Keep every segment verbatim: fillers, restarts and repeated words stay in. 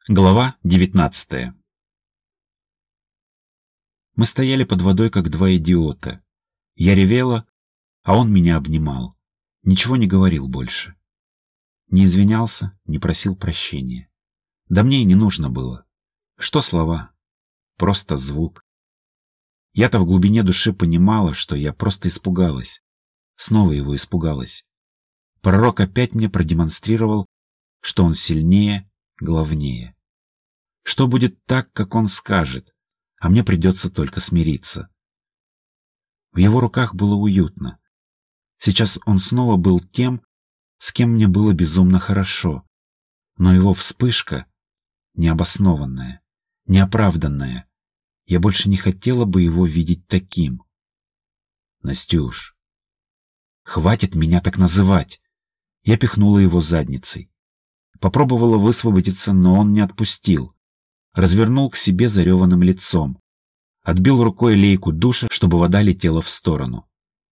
Глава девятнадцатая. Мы стояли под водой, как два идиота. Я ревела, а он меня обнимал. Ничего не говорил больше. Не извинялся, не просил прощения. Да мне и не нужно было. Что слова? Просто звук. Я-то в глубине души понимала, что я просто испугалась. Снова его испугалась. Пророк опять мне продемонстрировал, что он сильнее, главнее. Что будет так, как он скажет, а мне придется только смириться. В его руках было уютно. Сейчас он снова был тем, с кем мне было безумно хорошо, но его вспышка необоснованная, неоправданная. Я больше не хотела бы его видеть таким. Настюш, хватит меня так называть. Я пихнула его задницей. Попробовала высвободиться, но он не отпустил. Развернул к себе зареванным лицом. Отбил рукой лейку душа, чтобы вода летела в сторону.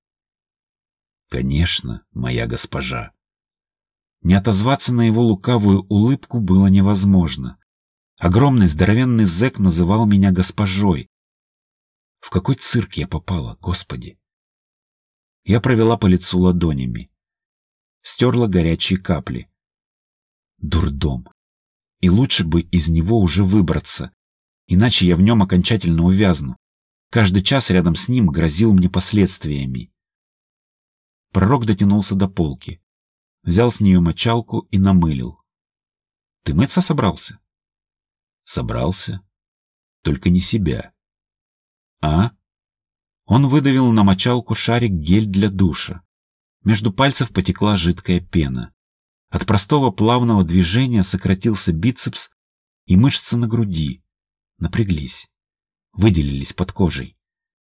«Конечно, моя госпожа». Не отозваться на его лукавую улыбку было невозможно. Огромный здоровенный зэк называл меня госпожой. В какой цирк я попала, Господи? Я провела по лицу ладонями. Стерла горячие капли. Дурдом. И лучше бы из него уже выбраться, иначе я в нем окончательно увязну. Каждый час рядом с ним грозил мне последствиями. Пророк дотянулся до полки, взял с нее мочалку и намылил. «Ты мыться собрался?» «Собрался. Только не себя». «А?» Он выдавил на мочалку шарик гель для душа. Между пальцев потекла жидкая пена. От простого плавного движения сократился бицепс, и мышцы на груди напряглись, выделились под кожей.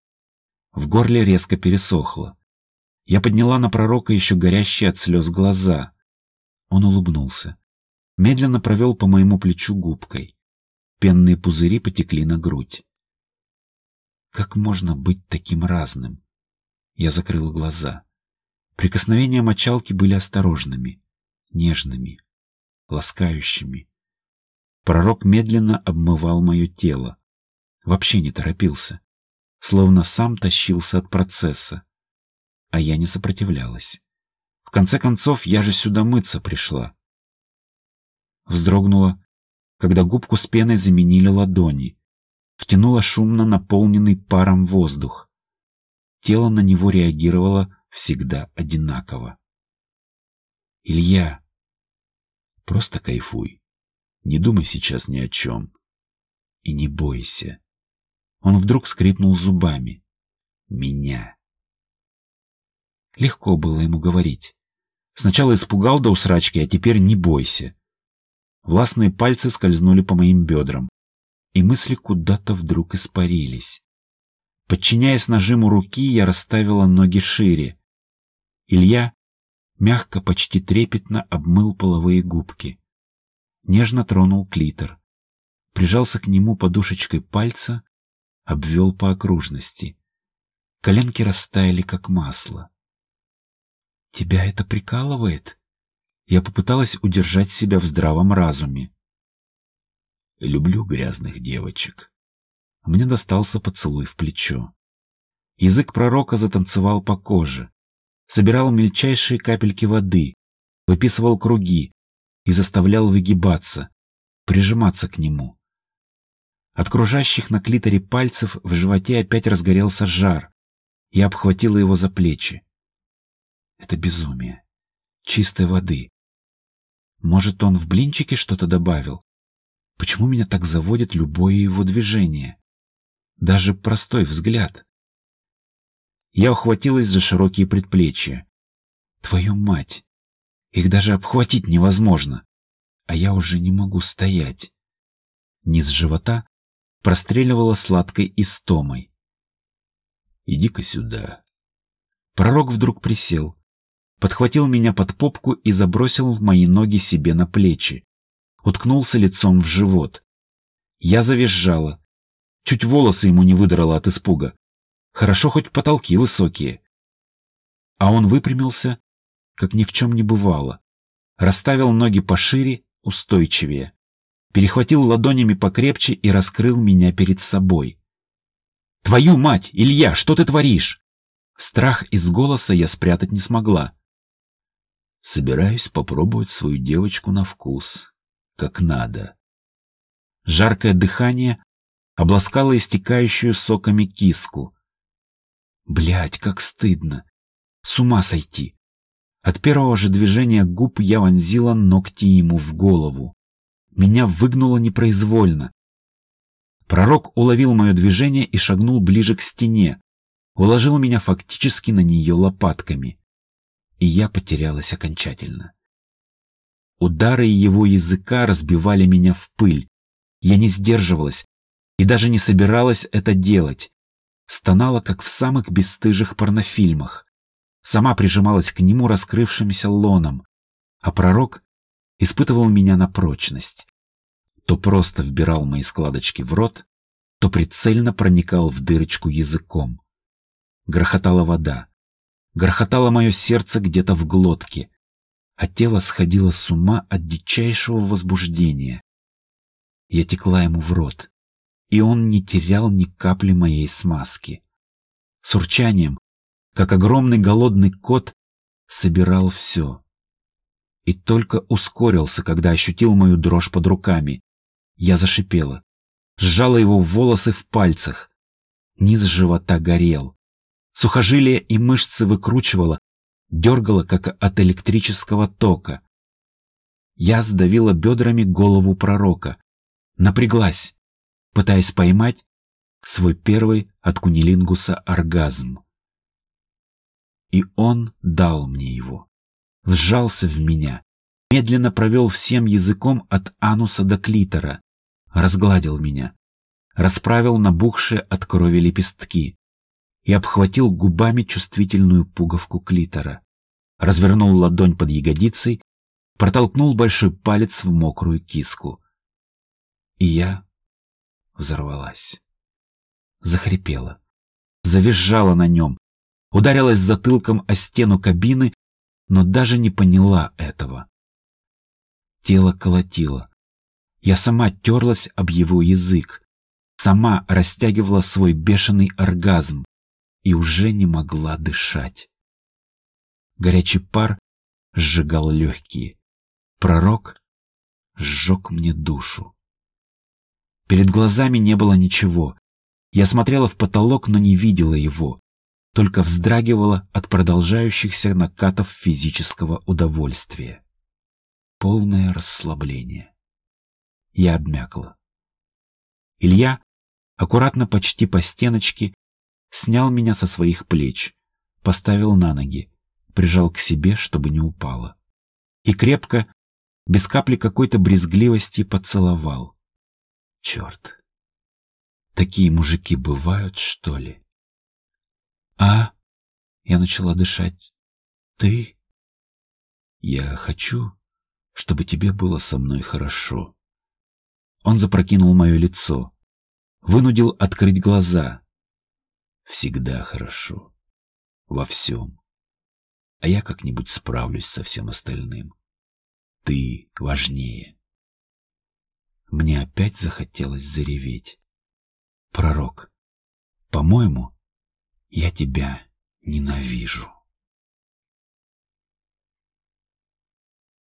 В горле резко пересохло. Я подняла на пророка еще горящие от слез глаза. Он улыбнулся. Медленно провел по моему плечу губкой. Пенные пузыри потекли на грудь. Как можно быть таким разным? Я закрыла глаза. Прикосновения мочалки были осторожными, нежными, ласкающими. Пророк медленно обмывал мое тело. Вообще не торопился, словно сам тащился от процесса. А я не сопротивлялась. В конце концов, я же сюда мыться пришла. Вздрогнула, когда губку с пеной заменили ладони. Втянула шумно наполненный паром воздух. Тело на него реагировало всегда одинаково. «Илья, просто кайфуй. Не думай сейчас ни о чем. И не бойся». Он вдруг скрипнул зубами. «Меня». Легко было ему говорить. Сначала испугал до усрачки, а теперь не бойся. Властные пальцы скользнули по моим бедрам, и мысли куда-то вдруг испарились. Подчиняясь нажиму руки, я расставила ноги шире. Илья мягко, почти трепетно обмыл половые губки. Нежно тронул клитор. Прижался к нему подушечкой пальца, обвел по окружности. Коленки растаяли, как масло. «Тебя это прикалывает?» Я попыталась удержать себя в здравом разуме. «Люблю грязных девочек». Мне достался поцелуй в плечо. Язык пророка затанцевал по коже, собирал мельчайшие капельки воды, выписывал круги и заставлял выгибаться, прижиматься к нему. От кружащих на клиторе пальцев в животе опять разгорелся жар. Я обхватила его за плечи. Это безумие. Чистой воды. Может, он в блинчики что-то добавил? Почему меня так заводит любое его движение? Даже простой взгляд. Я ухватилась за широкие предплечья. Твою мать! Их даже обхватить невозможно. А я уже не могу стоять. Низ живота простреливала сладкой истомой. «Иди-ка сюда». Пророк вдруг присел, подхватил меня под попку и забросил мои ноги себе на плечи. Уткнулся лицом в живот. Я завизжала. Чуть волосы ему не выдрала от испуга. Хорошо, хоть потолки высокие. А он выпрямился, как ни в чем не бывало. Расставил ноги пошире, устойчивее. перехватил ладонями покрепче и раскрыл меня перед собой. «Твою мать, Илья, что ты творишь?» Страх из голоса я спрятать не смогла. «Собираюсь попробовать свою девочку на вкус, как надо». Жаркое дыхание обласкало истекающую соками киску. Блядь, как стыдно. С ума сойти. От первого же движения губ я вонзила ногти ему в голову. Меня выгнуло непроизвольно. Пророк уловил мое движение и шагнул ближе к стене, уложил меня фактически на нее лопатками. И я потерялась окончательно. Удары его языка разбивали меня в пыль. Я не сдерживалась и даже не собиралась это делать. Стонала, как в самых бесстыжих порнофильмах. Сама прижималась к нему раскрывшимся лоном, а пророк испытывал меня на прочность. То просто вбирал мои складочки в рот, то прицельно проникал в дырочку языком. Грохотала вода. Грохотало мое сердце где-то в глотке, а тело сходило с ума от дичайшего возбуждения. Я текла ему в рот, и он не терял ни капли моей смазки. С урчанием, как огромный голодный кот, собирал все. И только ускорился, когда ощутил мою дрожь под руками. Я зашипела, сжала его волосы в пальцах. Низ живота горел. Сухожилия и мышцы выкручивало, дергало, как от электрического тока. Я сдавила бедрами голову пророка, напряглась, пытаясь поймать свой первый от кунилингуса оргазм. И он дал мне его, вжался в меня, медленно провел всем языком от ануса до клитора, разгладил меня, расправил набухшие от крови лепестки и обхватил губами чувствительную пуговку клитора, развернул ладонь под ягодицей, протолкнул большой палец в мокрую киску. И я взорвалась. Захрипела, завизжала на нем, ударилась затылком о стену кабины, но даже не поняла этого. Тело колотило. Я сама терлась об его язык, сама растягивала свой бешеный оргазм и уже не могла дышать. Горячий пар сжигал легкие. Пророк сжег мне душу. Перед глазами не было ничего. Я смотрела в потолок, но не видела его, только вздрагивала от продолжающихся накатов физического удовольствия. Полное расслабление. Я обмякла. Илья, аккуратно почти по стеночке, снял меня со своих плеч, поставил на ноги, прижал к себе, чтобы не упала. И крепко, без капли какой-то брезгливости, поцеловал. Черт. Такие мужики бывают, что ли? А? Я начала дышать. Ты? Я хочу, чтобы тебе было со мной хорошо. Он запрокинул мое лицо, вынудил открыть глаза. Всегда хорошо. Во всем. А я как-нибудь справлюсь со всем остальным. Ты важнее. Мне опять захотелось зареветь. Пророк, по-моему, я тебя ненавижу.